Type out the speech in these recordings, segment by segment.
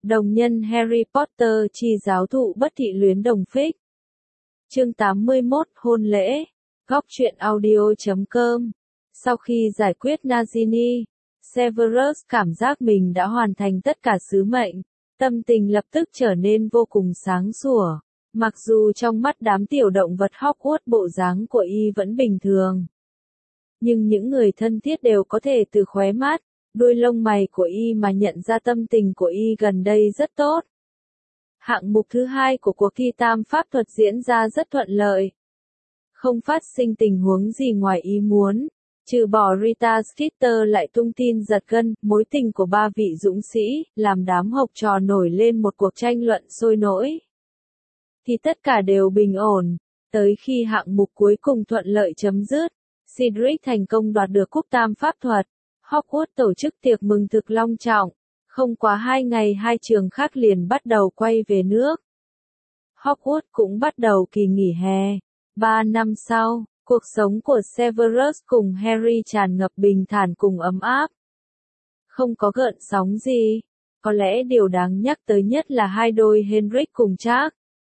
Đồng nhân Harry Potter chi giáo thụ bất thị luyến đồng phích. Chương 81 Hôn lễ. Góc truyện audio.com. Sau khi giải quyết Nagini, Severus cảm giác mình đã hoàn thành tất cả sứ mệnh. Tâm tình lập tức trở nên vô cùng sáng sủa. Mặc dù trong mắt đám tiểu động vật Hogwarts bộ dáng của y vẫn bình thường. Nhưng những người thân thiết đều có thể từ khóe mắt, đuôi lông mày của y mà nhận ra tâm tình của y gần đây rất tốt. Hạng mục thứ hai của cuộc thi tam pháp thuật diễn ra rất thuận lợi. Không phát sinh tình huống gì ngoài ý muốn, trừ bỏ Rita Skeeter lại tung tin giật gân, mối tình của ba vị dũng sĩ, làm đám học trò nổi lên một cuộc tranh luận sôi nổi. Thì tất cả đều bình ổn, tới khi hạng mục cuối cùng thuận lợi chấm dứt, Cedric thành công đoạt được cúp tam pháp thuật. Hogwarts tổ chức tiệc mừng thực long trọng. Không quá 2 ngày hai trường khác liền bắt đầu quay về nước. Hogwarts cũng bắt đầu kỳ nghỉ hè. 3 năm sau, cuộc sống của Severus cùng Harry tràn ngập bình thản cùng ấm áp. Không có gợn sóng gì. Có lẽ điều đáng nhắc tới nhất là hai đôi Henrik cùng Charles.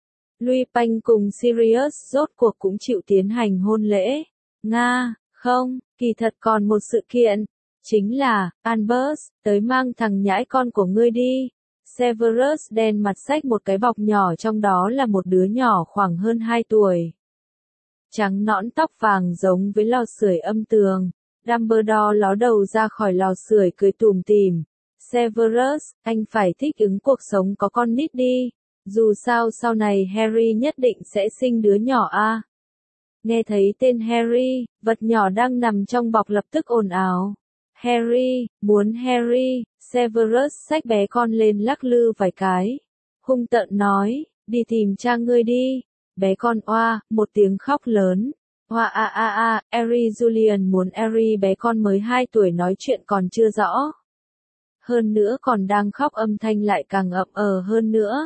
Lupin cùng Sirius rốt cuộc cũng chịu tiến hành hôn lễ. Nga, không, kỳ thật còn một sự kiện. Chính là, Albus, tới mang thằng nhãi con của ngươi đi. Severus đen mặt xách một cái bọc nhỏ, trong đó là một đứa nhỏ khoảng hơn 2 tuổi. Trắng nõn tóc vàng giống với lò sưởi âm tường. Dumbledore ló đầu ra khỏi lò sưởi cười tủm tỉm. Severus, anh phải thích ứng cuộc sống có con nít đi. Dù sao sau này Harry nhất định sẽ sinh đứa nhỏ a. Nghe thấy tên Harry, vật nhỏ đang nằm trong bọc lập tức ồn ào. Harry, muốn Harry, Severus xách bé con lên lắc lư vài cái. Hung tợn nói, đi tìm cha ngươi đi. Bé con oa, một tiếng khóc lớn. Oa a a a, Harry Julian muốn Harry bé con mới 2 tuổi nói chuyện còn chưa rõ. Hơn nữa còn đang khóc âm thanh lại càng ậm hơn nữa.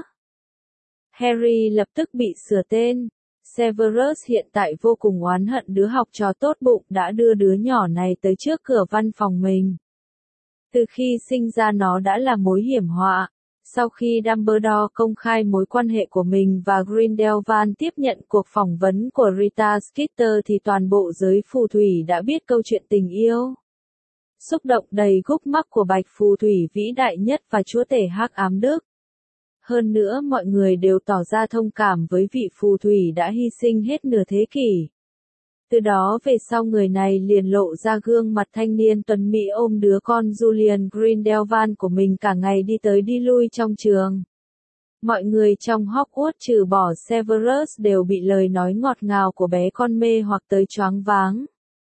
Harry lập tức bị sửa tên. Severus hiện tại vô cùng oán hận đứa học trò tốt bụng đã đưa đứa nhỏ này tới trước cửa văn phòng mình. Từ khi sinh ra nó đã là mối hiểm họa. Sau khi Dumbledore công khai mối quan hệ của mình và Grindelwald tiếp nhận cuộc phỏng vấn của Rita Skeeter thì toàn bộ giới phù thủy đã biết câu chuyện tình yêu. Xúc động đầy gúc mắc của bạch phù thủy vĩ đại nhất và chúa tể hắc ám Đức. Hơn nữa mọi người đều tỏ ra thông cảm với vị phù thủy đã hy sinh hết nửa thế kỷ. Từ đó về sau người này liền lộ ra gương mặt thanh niên tuấn mỹ ôm đứa con Julian Grindelwald của mình cả ngày đi tới đi lui trong trường. Mọi người trong Hogwarts trừ bỏ Severus đều bị lời nói ngọt ngào của bé con mê hoặc tới choáng váng.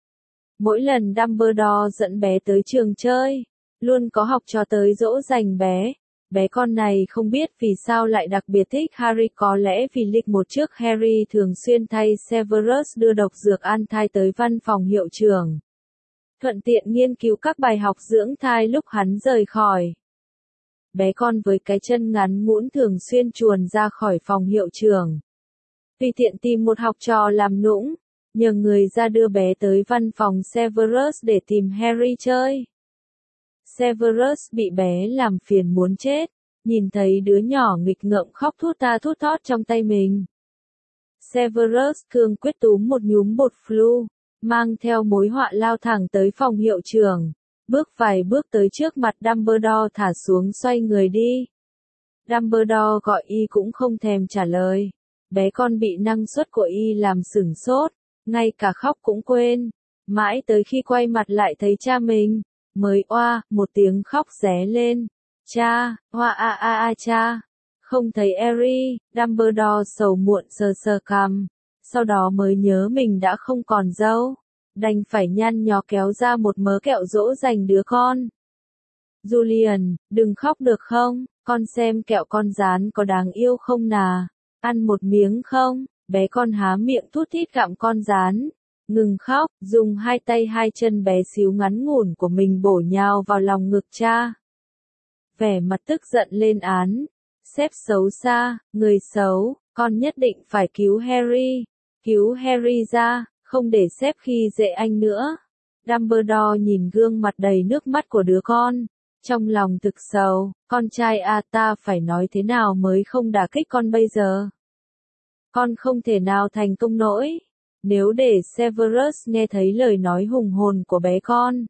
Mỗi lần Dumbledore dẫn bé tới trường chơi, luôn có học trò tới dỗ dành bé. Bé con này không biết vì sao lại đặc biệt thích Harry, có lẽ vì lịch một trước Harry thường xuyên thay Severus đưa độc dược an thai tới văn phòng hiệu trưởng. Thuận tiện nghiên cứu các bài học dưỡng thai lúc hắn rời khỏi. Bé con với cái chân ngắn ngũn thường xuyên chuồn ra khỏi phòng hiệu trưởng. Tùy tiện tìm một học trò làm nũng, nhờ người ra đưa bé tới văn phòng Severus để tìm Harry chơi. Severus bị bé làm phiền muốn chết, nhìn thấy đứa nhỏ nghịch ngợm khóc thút ta thút thót trong tay mình. Severus cương quyết túm một nhúm bột flu, mang theo mối họa lao thẳng tới phòng hiệu trưởng, bước vài bước tới trước mặt Dumbledore thả xuống xoay người đi. Dumbledore gọi y cũng không thèm trả lời, bé con bị năng suất của y làm sửng sốt, ngay cả khóc cũng quên, mãi tới khi quay mặt lại thấy cha mình. Mới oa, một tiếng khóc ré lên. Cha, oa a a a cha. Không thấy Harry, Dumbledore sầu muộn sờ sờ cằm. Sau đó mới nhớ mình đã không còn dâu. Đành phải nhăn nhó kéo ra một mớ kẹo dỗ dành đứa con. Julian, đừng khóc được không? Con xem kẹo con rán có đáng yêu không nà? Ăn một miếng không? Bé con há miệng thút thít gặm con rán. Ngừng khóc, dùng 2 tay 2 chân bé xíu ngắn ngủn của mình bổ nhào vào lòng ngực cha. Vẻ mặt tức giận lên án. Sếp xấu xa, người xấu, con nhất định phải cứu Harry. Cứu Harry ra, không để sếp khi dễ anh nữa. Dumbledore nhìn gương mặt đầy nước mắt của đứa con. trong lòng thực sầu, con trai à ta phải nói thế nào mới không đả kích con bây giờ. Con không thể nào thành công nổi, nếu để Severus nghe thấy lời nói hùng hồn của bé con.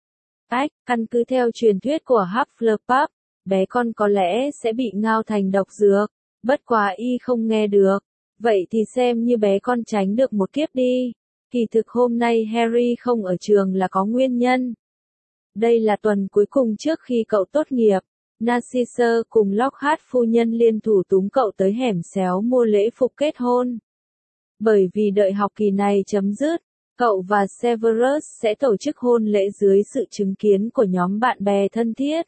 Căn cứ theo truyền thuyết của Hufflepuff, bé con có lẽ sẽ bị ngao thành độc dược, bất quá y không nghe được. Vậy thì xem như bé con tránh được một kiếp đi. Kỳ thực hôm nay Harry không ở trường là có nguyên nhân. Đây là tuần cuối cùng trước khi cậu tốt nghiệp. Narcissa cùng Lockhart phu nhân liên thủ túm cậu tới hẻm xéo mua lễ phục kết hôn. Bởi vì đợi học kỳ này chấm dứt, cậu và Severus sẽ tổ chức hôn lễ dưới sự chứng kiến của nhóm bạn bè thân thiết.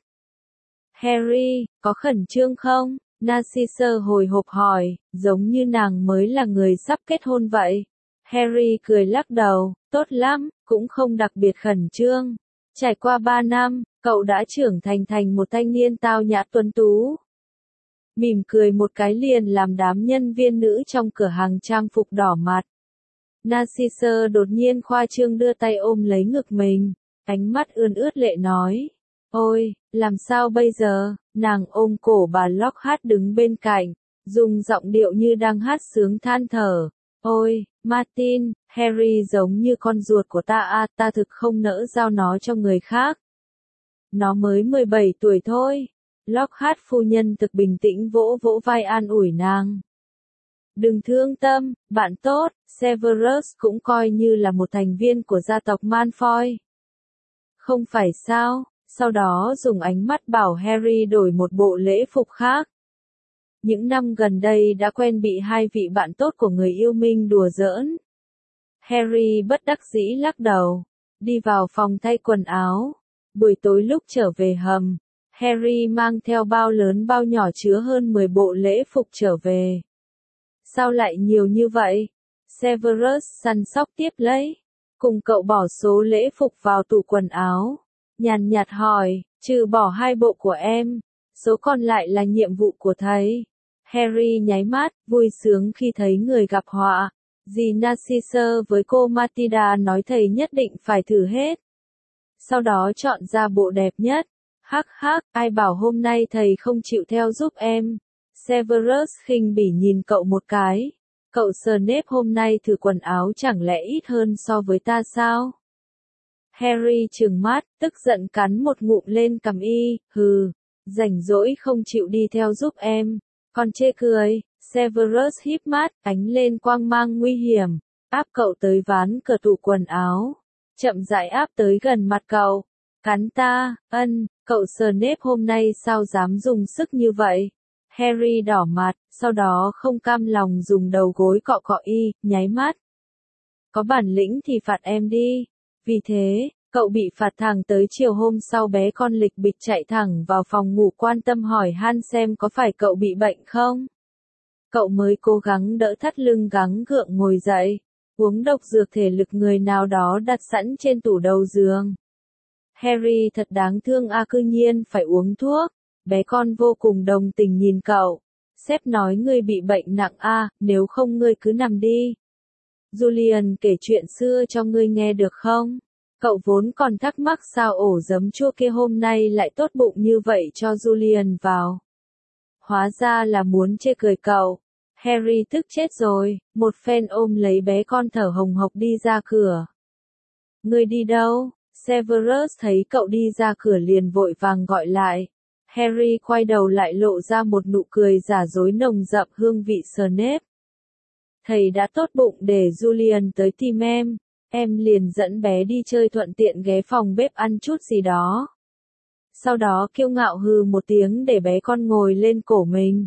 Harry, có khẩn trương không? Narcissa hồi hộp hỏi, giống như nàng mới là người sắp kết hôn vậy. Harry cười lắc đầu, tốt lắm, cũng không đặc biệt khẩn trương. Trải qua 3 năm, cậu đã trưởng thành một thanh niên tao nhã tuấn tú. Mỉm cười một cái liền làm đám nhân viên nữ trong cửa hàng trang phục đỏ mặt. Narcissa đột nhiên khoa trương đưa tay ôm lấy ngực mình, ánh mắt ươn ướt lệ nói. Ôi, làm sao bây giờ? Nàng ôm cổ bà Lockhart đứng bên cạnh, dùng giọng điệu như đang hát sướng than thở. Ôi, Martin, Harry giống như con ruột của ta à, ta thực không nỡ giao nó cho người khác. Nó mới 17 tuổi thôi. Lockhart phu nhân thực bình tĩnh vỗ vỗ vai an ủi nàng. Đừng thương tâm, bạn tốt, Severus cũng coi như là một thành viên của gia tộc Malfoy. Không phải sao? Sau đó dùng ánh mắt bảo Harry đổi một bộ lễ phục khác. Những năm gần đây đã quen bị hai vị bạn tốt của người yêu Minh đùa giỡn. Harry bất đắc dĩ lắc đầu, đi vào phòng thay quần áo. Buổi tối lúc trở về hầm, Harry mang theo bao lớn bao nhỏ chứa hơn 10 bộ lễ phục trở về. Sao lại nhiều như vậy? Severus săn sóc tiếp lấy. Cùng cậu bỏ số lễ phục vào tủ quần áo. Nhàn nhạt hỏi, trừ bỏ 2 bộ của em, số còn lại là nhiệm vụ của thầy. Harry nháy mắt, vui sướng khi thấy người gặp họa. Dì Narcissa với cô Matilda nói thầy nhất định phải thử hết. Sau đó chọn ra bộ đẹp nhất. Hắc hắc, ai bảo hôm nay thầy không chịu theo giúp em. Severus khinh bỉ nhìn cậu một cái. Cậu Snape hôm nay thử quần áo chẳng lẽ ít hơn so với ta sao? Harry trừng mắt, tức giận cắn một ngụm lên cằm y, hừ, rảnh rỗi không chịu đi theo giúp em. Còn chê cười, Severus híp mắt, ánh lên quang mang nguy hiểm, áp cậu tới ván cửa tủ quần áo. Chậm rãi áp tới gần mặt cậu. Cắn ta, cậu Snape hôm nay sao dám dùng sức như vậy? Harry đỏ mặt, sau đó không cam lòng dùng đầu gối cọ cọ y, nháy mắt. Có bản lĩnh thì phạt em đi. Vì thế, cậu bị phạt thẳng tới chiều hôm sau bé con lịch bịch chạy thẳng vào phòng ngủ quan tâm hỏi han xem có phải cậu bị bệnh không? Cậu mới cố gắng đỡ thắt lưng gắng gượng ngồi dậy, uống độc dược thể lực người nào đó đặt sẵn trên tủ đầu giường. Harry thật đáng thương à, cư nhiên phải uống thuốc. Bé con vô cùng đồng tình nhìn cậu. Sếp nói ngươi bị bệnh nặng à, nếu không ngươi cứ nằm đi. Julian kể chuyện xưa cho ngươi nghe được không? Cậu vốn còn thắc mắc sao ổ giấm chua kia hôm nay lại tốt bụng như vậy cho Julian vào. Hóa ra là muốn chê cười cậu. Harry tức chết rồi, một phen ôm lấy bé con thở hồng hộc đi ra cửa. Ngươi đi đâu? Severus thấy cậu đi ra cửa liền vội vàng gọi lại. Harry quay đầu lại lộ ra một nụ cười giả dối nồng đậm hương vị Snape. Thầy đã tốt bụng để Julian tới tìm em liền dẫn bé đi chơi thuận tiện ghé phòng bếp ăn chút gì đó. Sau đó kiêu ngạo hừ một tiếng để bé con ngồi lên cổ mình.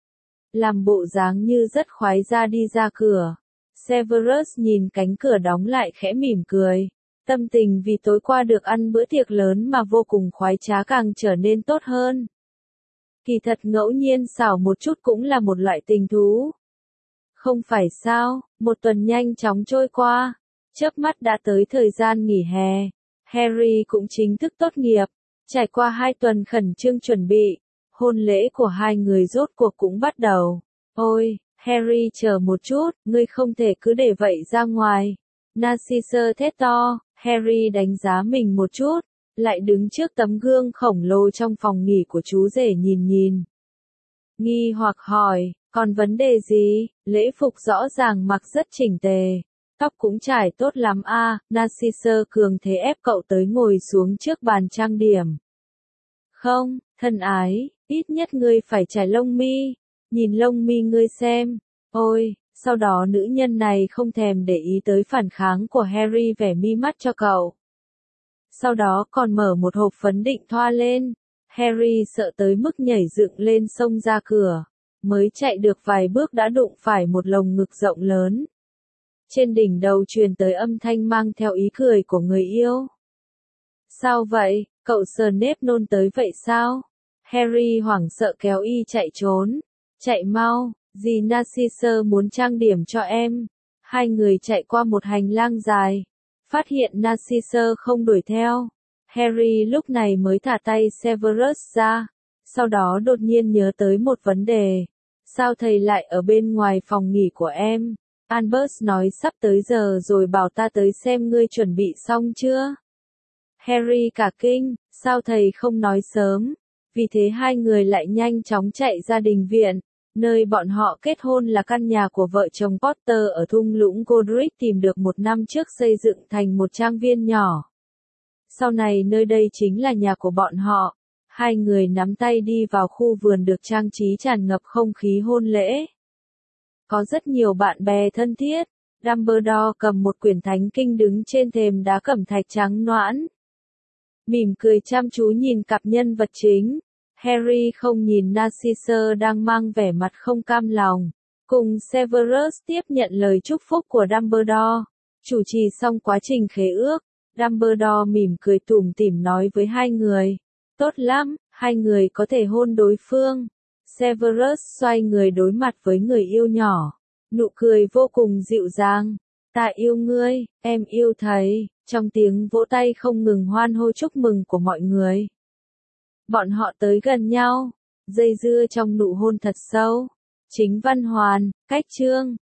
Làm bộ dáng như rất khoái ra đi ra cửa. Severus nhìn cánh cửa đóng lại khẽ mỉm cười. Tâm tình vì tối qua được ăn bữa tiệc lớn mà vô cùng khoái trá càng trở nên tốt hơn. Kỳ thật ngẫu nhiên xảo một chút cũng là một loại tình thú. Không phải sao, một tuần nhanh chóng trôi qua. Chớp mắt đã tới thời gian nghỉ hè. Harry cũng chính thức tốt nghiệp. Trải qua 2 tuần khẩn trương chuẩn bị, hôn lễ của hai người rốt cuộc cũng bắt đầu. Ôi, Harry chờ một chút, ngươi không thể cứ để vậy ra ngoài. Narcissa thét to. Harry đánh giá mình một chút, lại đứng trước tấm gương khổng lồ trong phòng nghỉ của chú rể nhìn. Nghi hoặc hỏi, còn vấn đề gì? Lễ phục rõ ràng mặc rất chỉnh tề. Tóc cũng trải tốt lắm a. Narcissus cường thế ép cậu tới ngồi xuống trước bàn trang điểm. Không, thân ái, ít nhất ngươi phải trải lông mi. Nhìn lông mi ngươi xem. Ôi, sau đó nữ nhân này không thèm để ý tới phản kháng của Harry vẽ mi mắt cho cậu. Sau đó còn mở một hộp phấn định thoa lên. Harry sợ tới mức nhảy dựng lên xông ra cửa. Mới chạy được vài bước đã đụng phải một lồng ngực rộng lớn. Trên đỉnh đầu truyền tới âm thanh mang theo ý cười của người yêu. Sao vậy, cậu sờ nếp nôn tới vậy sao? Harry hoảng sợ kéo y chạy trốn. Chạy mau, dì Narcissus muốn trang điểm cho em. Hai người chạy qua một hành lang dài. Phát hiện Narcissus không đuổi theo. Harry lúc này mới thả tay Severus ra. Sau đó đột nhiên nhớ tới một vấn đề. Sao thầy lại ở bên ngoài phòng nghỉ của em? Albus nói sắp tới giờ rồi bảo ta tới xem ngươi chuẩn bị xong chưa? Harry cả kinh, sao thầy không nói sớm? Vì thế hai người lại nhanh chóng chạy ra đình viện. Nơi bọn họ kết hôn là căn nhà của vợ chồng Potter ở thung lũng Godric tìm được một năm trước xây dựng thành một trang viên nhỏ. Sau này nơi đây chính là nhà của bọn họ. Hai người nắm tay đi vào khu vườn được trang trí tràn ngập không khí hôn lễ. Có rất nhiều bạn bè thân thiết. Dumbledore cầm một quyển thánh kinh đứng trên thềm đá cẩm thạch trắng nõn. Mỉm cười chăm chú nhìn cặp nhân vật chính. Harry không nhìn Narcissus đang mang vẻ mặt không cam lòng. Cùng Severus tiếp nhận lời chúc phúc của Dumbledore. Chủ trì xong quá trình khế ước. Dumbledore mỉm cười tủm tỉm nói với hai người. Tốt lắm, hai người có thể hôn đối phương. Severus xoay người đối mặt với người yêu nhỏ. Nụ cười vô cùng dịu dàng. Ta yêu ngươi, em yêu thầy. Trong tiếng vỗ tay không ngừng hoan hô chúc mừng của mọi người. Bọn họ tới gần nhau. Dây dưa trong nụ hôn thật sâu. Chính văn hoàn, cách chương.